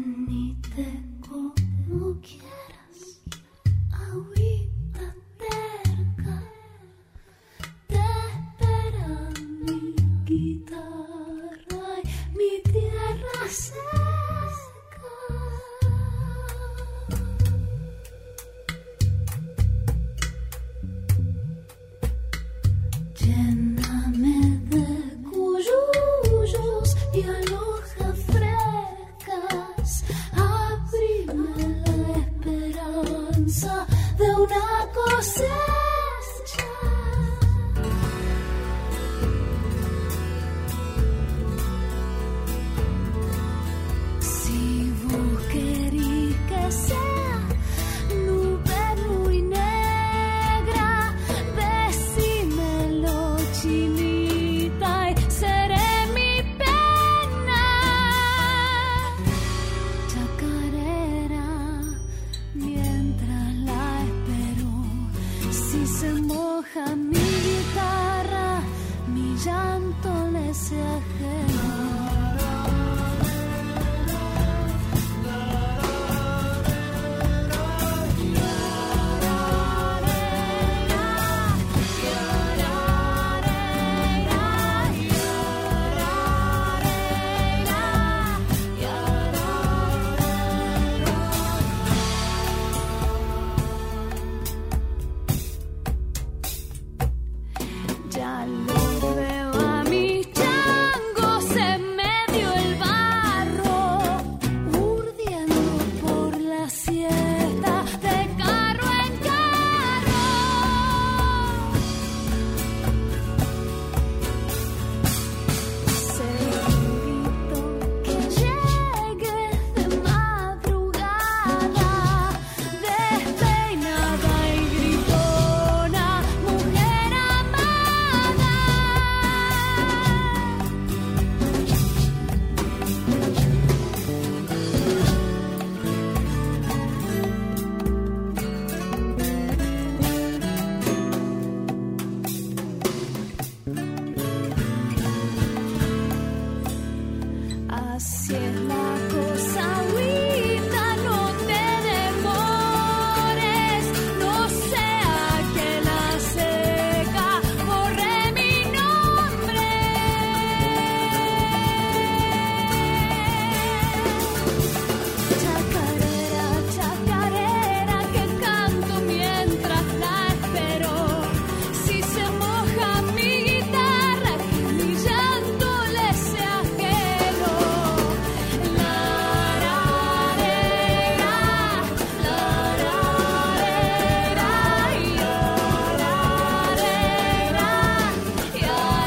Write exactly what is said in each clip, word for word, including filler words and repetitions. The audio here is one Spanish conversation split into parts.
Venite como quieras, agüita terca, te espera mi guitarra y mi tierra seca. Lléname de cuyuyos y aloja frescas, abrime la esperanza de una cosecha. Si vos querís que sea nube muy negra, decímelo, chinita, y seré mi pena. Chacarera, mientras la espero, si se moja mi guitarra, mi llanto le sea ajeno. Ya lo veo a mi chango, se me dio el barro, urdiendo por la siesta de carro en carro. Cerrito que llegues de madrugada, despeinada y gritona, mujer amada. Así es la cosa, agüita, no te demores, no sea que la seca borre mi nombre. Chacarera, chacarera, que canto mientras la espero, si se moja mi guitarra, que mi llanto le sea ajeno. La rarera, la rarera, y ararera, y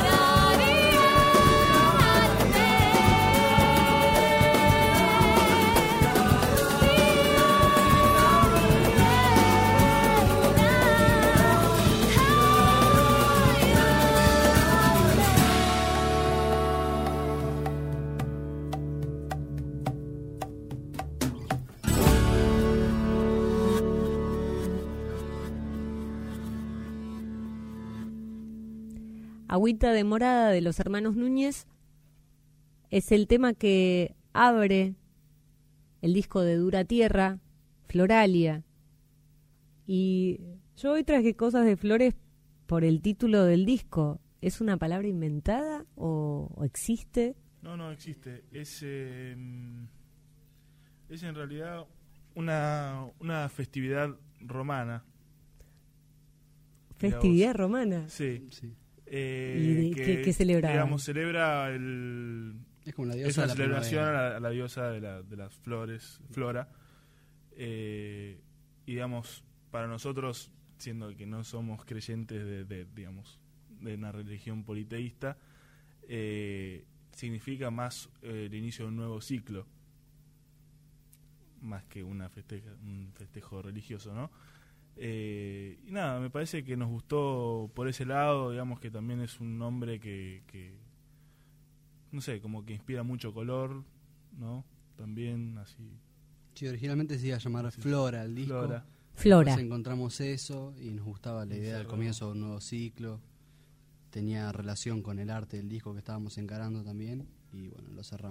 Agüita de Morada de los hermanos Núñez es el tema que abre el disco de Dura Tierra, Floralia. Y yo hoy traje cosas de flores por el título del disco. ¿Es una palabra inventada o, o existe? No, no existe. Es, eh, es en realidad una, una festividad romana. ¿Festividad Digamos. romana? Sí. Sí. Eh, ¿Y de- que, qué- qué celebraba? Digamos, celebra el... Es como la Es diosa una de la celebración a primavera. la, a la diosa de, la, de las flores, Flora. Eh, y digamos, para nosotros, siendo que no somos creyentes de, de digamos, de una religión politeísta, eh, significa más eh, el inicio de un nuevo ciclo, más que una festeja, un festejo religioso, ¿no? Eh, y nada, me parece que nos gustó por ese lado, digamos que también es un nombre que, que no sé, como que inspira mucho color, ¿no? También así. Sí, originalmente se iba a llamar Sí. Flora el disco. Flora. Flora. Después encontramos eso y nos gustaba la idea del comienzo de un nuevo ciclo. Tenía relación con el arte del disco que estábamos encarando también y bueno, lo cerramos.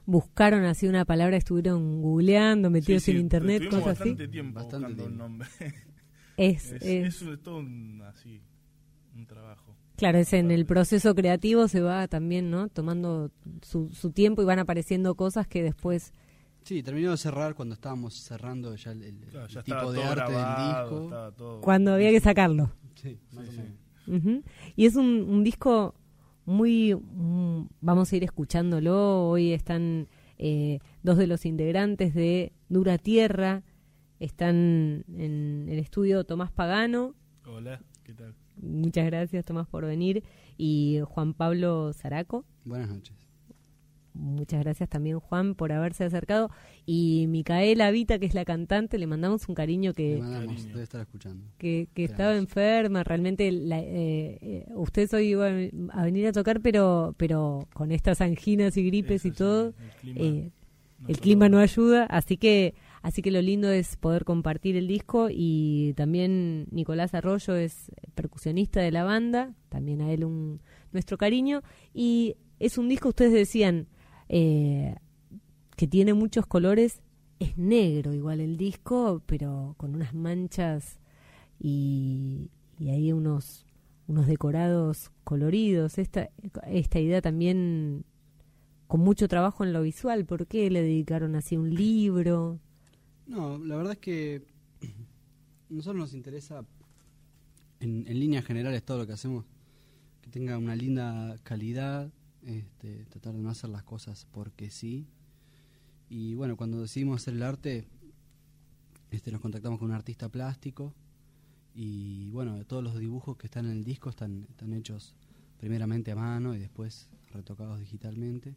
buscaron así una palabra, estuvieron googleando, metidos Sí, sí, en internet, estuvimos cosas así. bastante tiempo Bastante buscando un tiempo. nombre. Es, es, es- es todo un, así, un trabajo. claro, es en el Aparte. proceso creativo se va también, ¿no? Tomando su, su tiempo y van apareciendo cosas que después... Sí, terminó de cerrar cuando estábamos cerrando ya el, el- Claro, el ya tipo estaba de todo arte grabado, del disco. estaba todo... Cuando había que sacarlo. Sí, más Sí, o sí. menos. Ujú. Y es un, un disco muy... mm, vamos a ir escuchándolo. Hoy están eh, dos de los integrantes de Dura Tierra. Están en el estudio Tomás Pagano. Hola, ¿qué tal? Muchas gracias, Tomás, por venir. Y Juan Pablo Zaraco. Buenas noches. Muchas gracias también, Juan, por haberse acercado. Y Micaela Vita, que es la cantante, le mandamos un cariño Le que, mandamos, Cariño. debe estar escuchando. que, que Esperamos. estaba enferma. Realmente, la, eh, eh, ustedes hoy iban a venir a tocar, pero pero con estas anginas y gripes Eso y sí, todo, el clima, eh, no el solo- clima no ayuda. Así que así que lo lindo es poder compartir el disco. Y también Nicolás Arroyo es percusionista de la banda. También a él un nuestro cariño. Y es un disco, ustedes decían... Eh, que tiene muchos colores, es negro igual el disco, pero con unas manchas y, y hay unos unos decorados coloridos. Esta, esta idea también con mucho trabajo en lo visual. ¿Por qué le dedicaron así un libro? No, la verdad es que a nosotros nos interesa, en, en líneas generales, todo lo que hacemos, que tenga una linda calidad, este, tratar de no hacer las cosas porque sí. Y bueno, cuando decidimos hacer el arte, este, nos contactamos con un artista plástico y bueno, todos los dibujos que están en el disco están, están hechos primeramente a mano y después retocados digitalmente.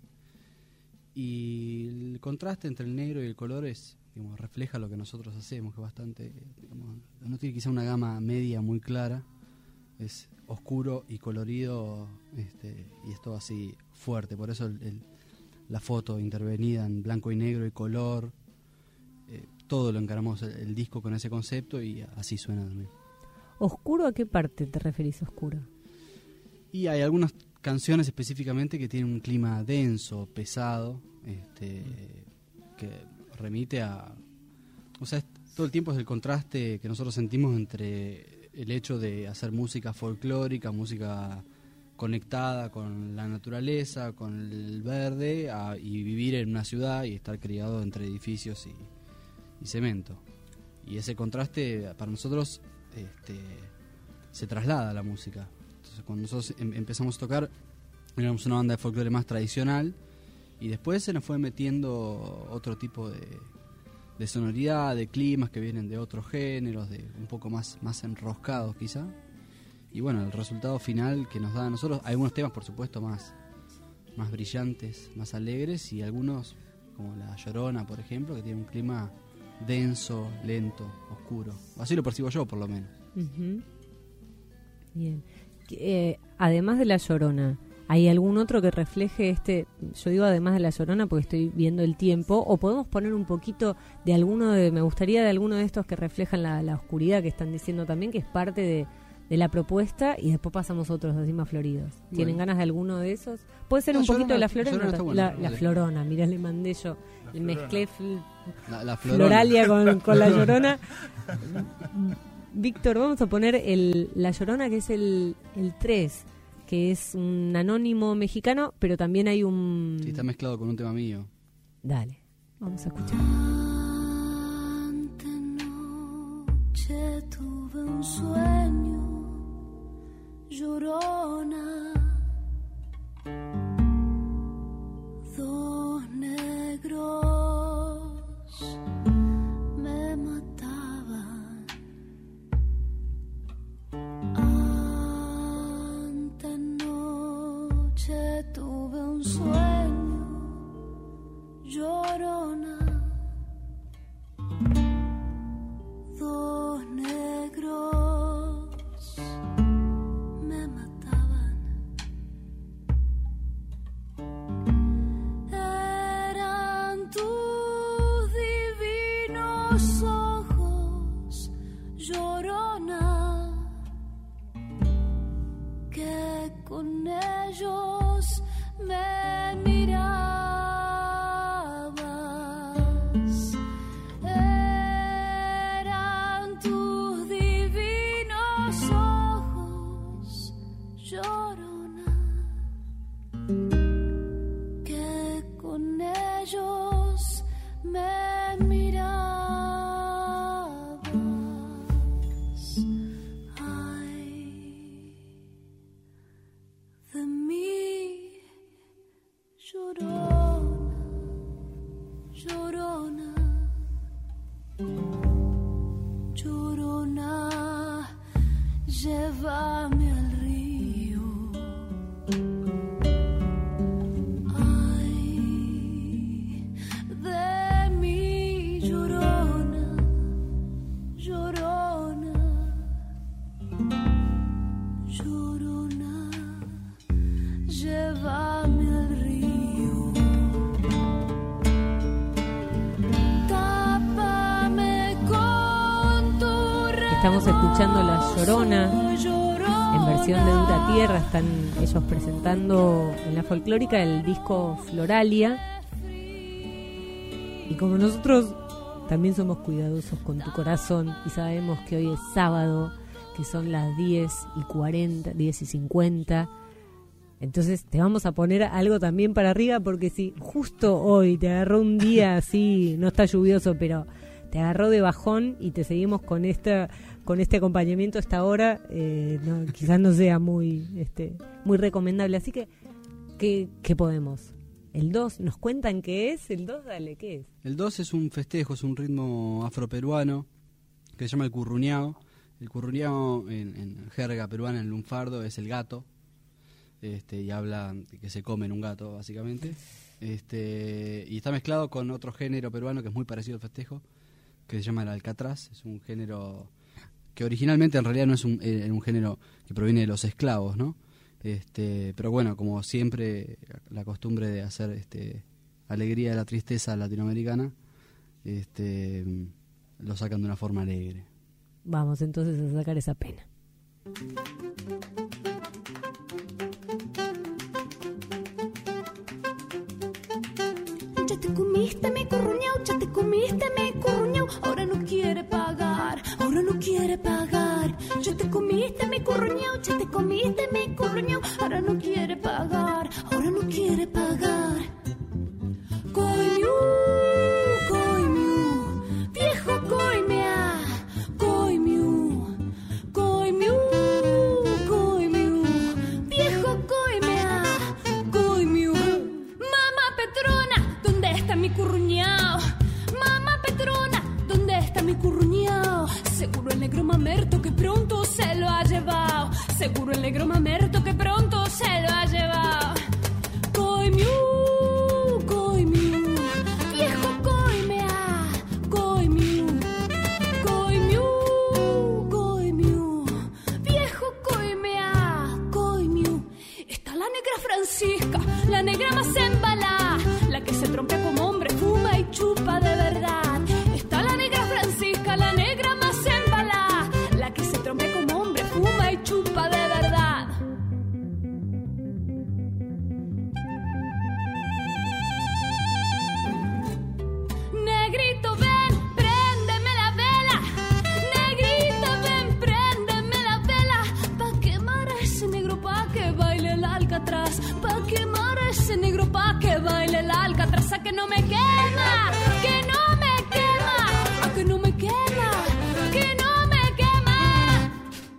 Y el contraste entre el negro y el color es, digamos, refleja lo que nosotros hacemos, que es bastante, digamos, no tiene quizá una gama media muy clara, es oscuro y colorido, este, y es todo así fuerte. Por eso el, el, la foto intervenida en blanco y negro y color, eh, todo lo encaramos el, el disco con ese concepto y así suena también. ¿Oscuro a qué parte te referís, oscuro? Y hay algunas canciones específicamente que tienen un clima denso, pesado, este, que remite a... O sea, es- todo el tiempo es el contraste que nosotros sentimos entre el hecho de hacer música folclórica, música conectada con la naturaleza, con el verde, a- y vivir en una ciudad y estar criado entre edificios y, y cemento. Y ese contraste para nosotros este, se traslada a la música. Entonces, cuando nosotros em- empezamos a tocar, éramos una banda de folclore más tradicional y después se nos fue metiendo otro tipo de, de sonoridad, de climas que vienen de otros géneros, de un poco más, más enroscados quizá. Y bueno, el resultado final que nos da a nosotros, hay algunos temas por supuesto más, más brillantes, más alegres, y algunos, como La Llorona por ejemplo, que tiene un clima denso, lento, oscuro. Así lo percibo yo por lo menos. Ujú. Bien. Eh, además de La Llorona, ¿hay algún otro que refleje este? Yo digo además de La Llorona porque estoy viendo el tiempo. ¿O podemos poner un poquito de alguno de... Me gustaría de alguno de estos que reflejan la, la oscuridad que están diciendo también, que es parte de, de la propuesta, y después pasamos otros así más floridos. ¿Tienen Bueno. ganas de alguno de esos? ¿Puede ser La un poquito Llorona- de La Florona? Llorona está buena, la, la dale. Florona, mirá, le mandé yo. La Le Florona. mezclé fl- La, la Florona. Floralia con, con La Llorona. Víctor, vamos a poner el La Llorona, que es el, el tres, que es un anónimo mexicano, pero también hay un... Sí, está mezclado con un tema mío. Dale, vamos a escuchar. Antenoche tuve un sueño, llorona, dos negros me mataban. Antenoche tuve un sueño, llorona, dos negros me mataban. Eran tus divinos ojos, llorona, que con ellos me miraban. Ay, llorona, llorona, llorona, llévame al río. Tápame con tu remo. Estamos escuchando La Llorona en versión de Dura Tierra. Están ellos presentando en la folclórica el disco Floralia. Y como nosotros también somos cuidadosos con tu corazón y sabemos que hoy es sábado, que son las diez y cuarenta, diez y cincuenta, entonces te vamos a poner algo también para arriba, porque si justo hoy te agarró un día así, no está lluvioso, pero te agarró de bajón y te seguimos con esta con este acompañamiento hasta ahora, eh, no, quizás no sea muy este muy recomendable. Así que, ¿qué, qué podemos? El dos, ¿nos cuentan qué es? El dos, dale, ¿qué es? El dos es un festejo, es un ritmo afroperuano que se llama el curruñao. El curruñao en, en jerga peruana, en lunfardo, es el gato. Este, y habla de que se comen un gato, básicamente. Este, y está mezclado con otro género peruano que es muy parecido al festejo, que se llama el alcatraz. Es un género que originalmente en realidad no es un, eh, un género que proviene de los esclavos, ¿no? Este, pero bueno, como siempre, la costumbre de hacer este, alegría de la tristeza latinoamericana, este, lo sacan de una forma alegre. Vamos entonces a sacar esa pena. Ya te comiste mi curruñao, ya te comiste mi curruñao, ahora no quiere pagar, ahora no quiere pagar. Ya te comiste mi curruñao, ya te comiste mi curruñao, ahora no quiere pagar, ahora no quiere pagar. Coimiu, coimiu, viejo coimea, coimiu, coimiu, coimiu, viejo coimea, coimiu. Mamá Petrona, ¿dónde está mi curruñao? Mamá Petrona, ¿dónde está mi curruñao? Seguro el negro mamerto que pronto se lo ha llevado. Seguro el negro mamerto que pronto se lo ha llevado. Coimiu, coimiu, viejo coimea, coimiu, coimiu, coimiu, viejo coimea, coimiu. Está la negra Francisca, la negra más embalada, la que se trompea como hombre, fuma y chupa de verdad. Está la negra Francisca, la negra más embalada, la que se trompea como hombre, fuma y chupa de verdad. Negrito, ven, préndeme la vela. Negrito, ven, préndeme la vela. Pa' quemar a ese negro, pa' que baile el alcatraz. Pa' quemar a ese negro, pa' que baile el alcatraz. A que no me quema, que no me quema. A que no me quema, que no me quema.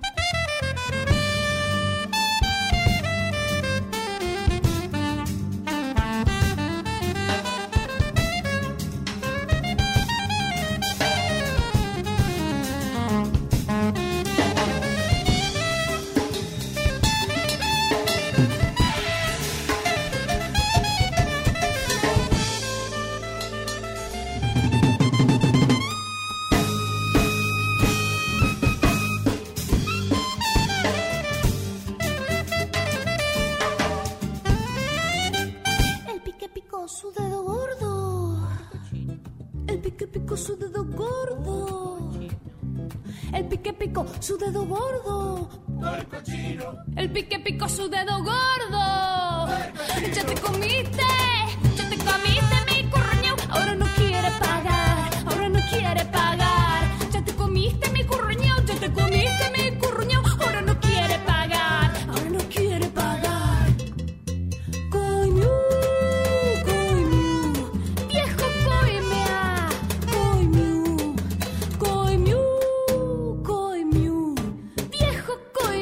El pique picó su dedo gordo. El pique picó su dedo gordo. El pique picó su dedo gordo. El pique picó su dedo gordo. Ya te comiste, ya te comiste mi curruñao, ahora no quiere pagar, ahora no quiere pagar. Ya te comiste mi curruñao, ya te comiste mi curruñao, ahora no quiere pagar, ahora no quiere pagar. Coimiu, coimiu, viejo coimea, coimiu, coimiu, coimiu, viejo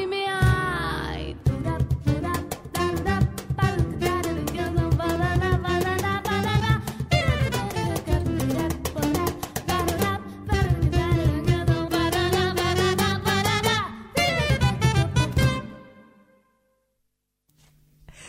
coimea. Y tura, tura, tura, tura, tura, tura, tura, tura, tura,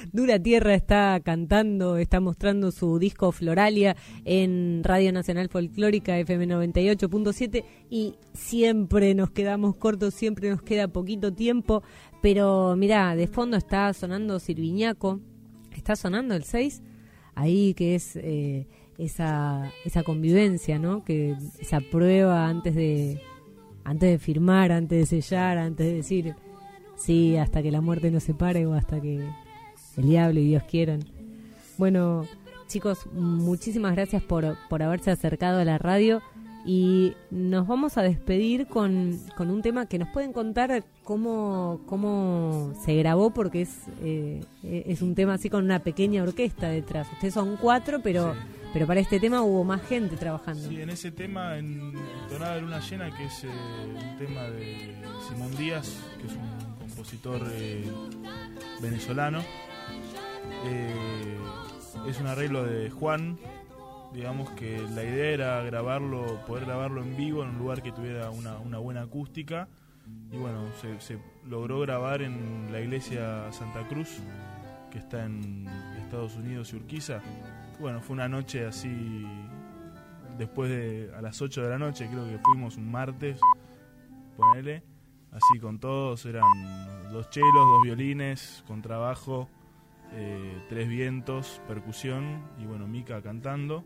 Dura Tierra está cantando, está mostrando su disco Floralia en Radio Nacional Folclórica F M noventa y ocho punto siete y siempre nos quedamos cortos, siempre nos queda poquito tiempo, pero mirá, de fondo está sonando Sirviñaco, está sonando el seis, ahí que es eh, esa esa convivencia, ¿no? Que esa prueba antes de antes de firmar, antes de sellar, antes de decir sí, hasta que la muerte nos separe o hasta que el diablo y Dios quieran. Bueno, chicos, muchísimas gracias por, por haberse acercado a la radio y nos vamos a despedir con, con un tema que nos pueden contar cómo, cómo se grabó, porque es, eh, es un tema así con una pequeña orquesta detrás. Ustedes son cuatro, pero... Sí. Pero para este tema hubo más gente trabajando. Sí, en ese tema, en Tonada de Luna Llena, que es eh, un tema de Simón Díaz, que es un compositor eh, venezolano. Eh, es un arreglo de Juan, digamos que la idea era grabarlo, poder grabarlo en vivo en un lugar que tuviera una, una buena acústica. Y bueno, se, se logró grabar en la iglesia Santa Cruz, que está en Estados Unidos y Urquiza. Bueno, fue una noche así, después de, a las ocho de la noche, creo que fuimos un martes, ponele, así con todos, eran dos chelos, dos violines, contrabajo, eh, tres vientos, percusión, y bueno, Mica cantando,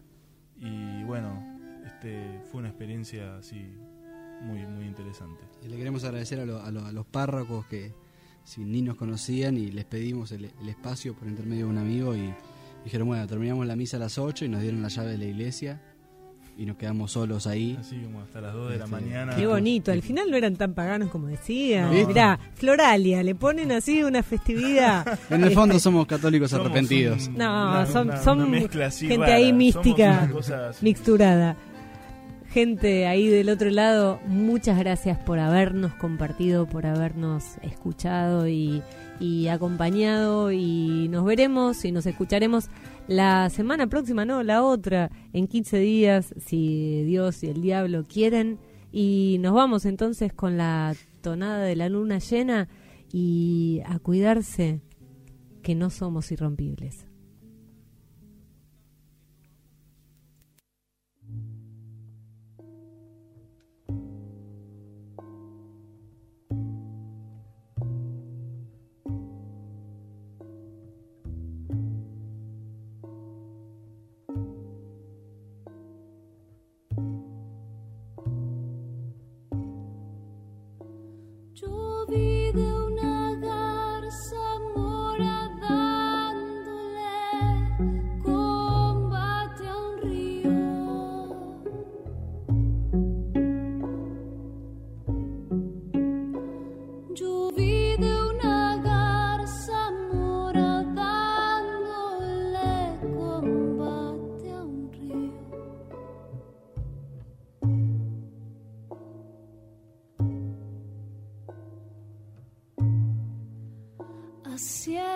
y bueno, este fue una experiencia así muy, muy interesante. Y le queremos agradecer a, lo, a, lo, a los párrocos que si ni nos conocían y les pedimos el, el espacio por intermedio de un amigo y dijeron, bueno, terminamos la misa a las ocho y nos dieron la llave de la iglesia y nos quedamos solos ahí. Así como hasta las dos de la Este, mañana. Qué bonito, al final no eran tan paganos como decían. No. Mirá, Floralia, le ponen así una festividad. En el fondo somos católicos Somos arrepentidos. un- No, una- son, una- son una mezcla así gente rara. ahí Somos mística, una cosa así. mixturada. Gente ahí del otro lado, muchas gracias por habernos compartido, por habernos escuchado y, y acompañado, y nos veremos y nos escucharemos la semana próxima, no, la otra, en quince días, si Dios y el diablo quieren, y nos vamos entonces con la tonada de la luna llena y a cuidarse, que no somos irrompibles. Yo vi de una garza mora dándole combate a un río. Yo vi de una garza mora dándole combate a un río. Hacia